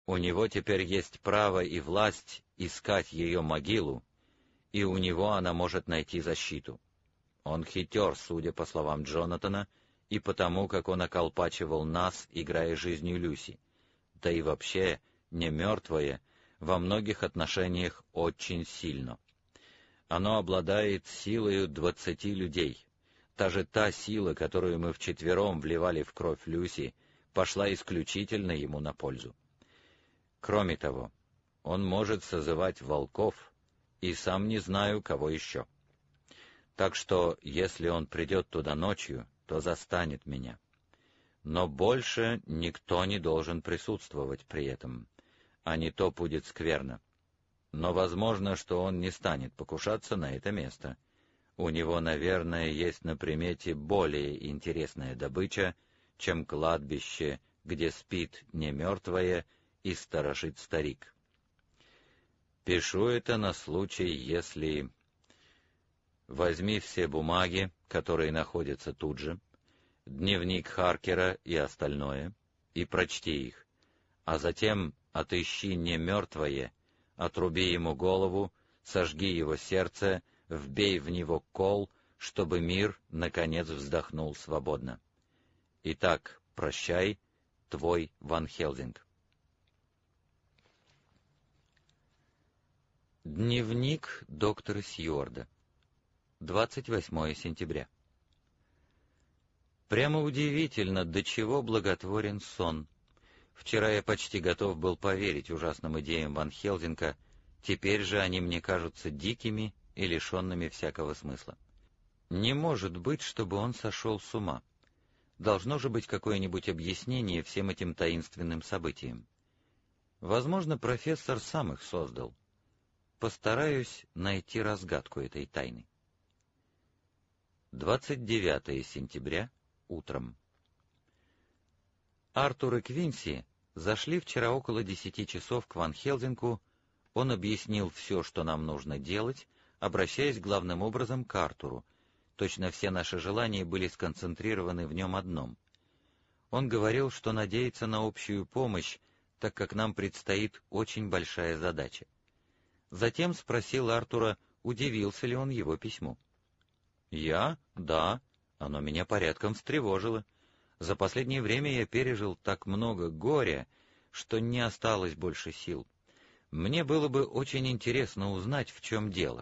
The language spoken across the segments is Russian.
У него теперь есть право и власть искать ее могилу, и у него она может найти защиту. Он хитер, судя по словам Джонатана, и потому, как он околпачивал нас, играя жизнью Люси. Да и вообще, не мертвое, во многих отношениях очень сильно. Оно обладает силою 20 людей. Даже та сила, которую мы вчетвером вливали в кровь Люси, пошла исключительно ему на пользу. Кроме того, он может созывать волков, и сам не знаю, кого еще. Так что, если он придет туда ночью, то застанет меня. Но больше никто не должен присутствовать при этом, а не то будет скверно. Но возможно, что он не станет покушаться на это место. У него, наверное, есть на примете более интересная добыча, чем кладбище, где спит немертвое и сторожит старик. Пишу это на случай, если... Возьми все бумаги, которые находятся тут же, дневник Харкера и остальное, и прочти их, а затем отыщи немертвое, отруби ему голову, сожги его сердце, вбей в него кол, чтобы мир, наконец, вздохнул свободно. Итак, прощай, твой Ван Хелсинг. Дневник доктора Сьюарда. 28 сентября. Прямо удивительно, до чего благотворен сон. Вчера я почти готов был поверить ужасным идеям Ван Хелсинга, теперь же они мне кажутся дикими и лишенными всякого смысла. Не может быть, чтобы он сошел с ума. Должно же быть какое-нибудь объяснение всем этим таинственным событиям. Возможно, профессор сам их создал. Постараюсь найти разгадку этой тайны. 29 сентября, утром. Артур и Квинси зашли вчера около 10 часов к Ван Хелсингу. Он объяснил все, что нам нужно делать, обращаясь главным образом к Артуру. Точно все наши желания были сконцентрированы в нем одном. Он говорил, что надеется на общую помощь, так как нам предстоит очень большая задача. Затем спросил Артура, удивился ли он его письму. «Я? Да. Оно меня порядком встревожило. За последнее время я пережил так много горя, что не осталось больше сил. Мне было бы очень интересно узнать, в чем дело».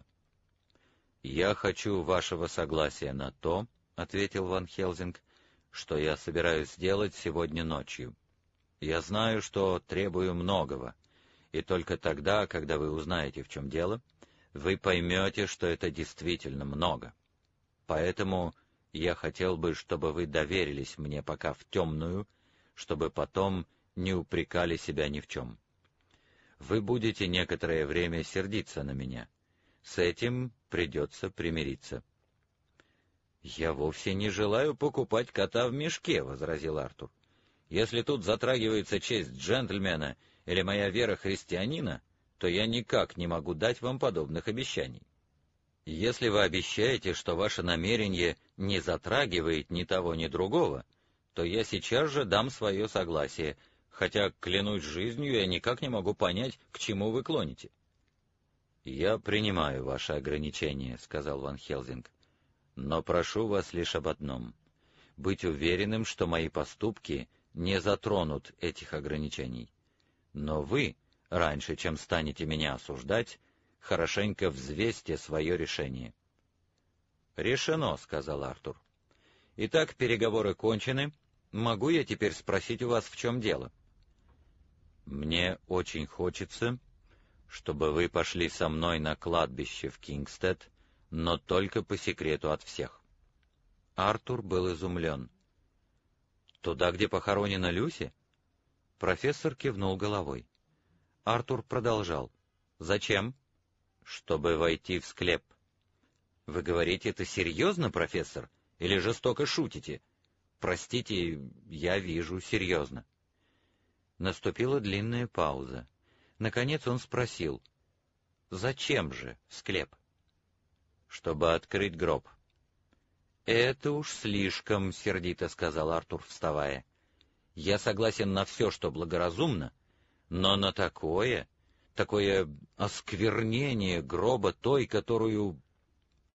«Я хочу вашего согласия на то, — ответил Ван Хелсинг, — что я собираюсь сделать сегодня ночью. Я знаю, что требую многого, и только тогда, когда вы узнаете, в чем дело, вы поймете, что это действительно много. Поэтому я хотел бы, чтобы вы доверились мне пока в темную, чтобы потом не упрекали себя ни в чем. Вы будете некоторое время сердиться на меня. С этим придется примириться». «Я вовсе не желаю покупать кота в мешке», — возразил Артур. «Если тут затрагивается честь джентльмена или моя вера христианина, то я никак не могу дать вам подобных обещаний. Если вы обещаете, что ваше намерение не затрагивает ни того, ни другого, то я сейчас же дам свое согласие, хотя, клянусь жизнью, я никак не могу понять, к чему вы клоните». «Я принимаю ваше ограничение», — сказал Ван Хелсинг, — «но прошу вас лишь об одном — быть уверенным, что мои поступки не затронут этих ограничений. Но вы, раньше, чем станете меня осуждать, хорошенько взвесьте свое решение». «Решено», — сказал Артур. «Итак, переговоры кончены. Могу я теперь спросить у вас, в чем дело?» «Мне очень хочется, чтобы вы пошли со мной на кладбище в Кингстед, но только по секрету от всех». Артур был изумлен. «Туда, где похоронена Люси?» Профессор кивнул головой. Артур продолжал. «Зачем?» «Чтобы войти в склеп». «Вы говорите это серьезно, профессор, или жестоко шутите?» «Простите, я вижу, серьезно». Наступила длинная пауза. Наконец он спросил: «Зачем же склеп?» «Чтобы открыть гроб». «Это уж слишком», — сердито сказал Артур, вставая. «Я согласен на все, что благоразумно, Но на такое осквернение гроба той, которую